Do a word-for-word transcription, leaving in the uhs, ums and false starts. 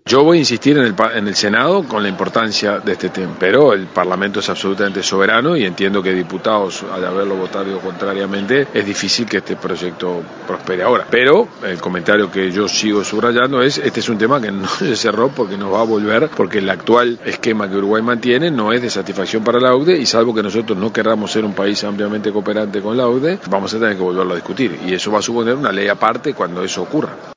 Yo voy a insistir en el, en el Senado con la importancia de este tema, pero el Parlamento es absolutamente soberano y entiendo que diputados, al haberlo votado contrariamente, es difícil que este proyecto prospere ahora. Pero el comentario que yo sigo subrayando es, este es un tema que no se cerró porque nos va a volver, porque el actual esquema que Uruguay mantiene no es de satisfacción para la O C D E y salvo que nosotros no queramos ser un país ampliamente cooperante con la O C D E, vamos a tener que volverlo a discutir y eso va a suponer una ley aparte cuando eso ocurra.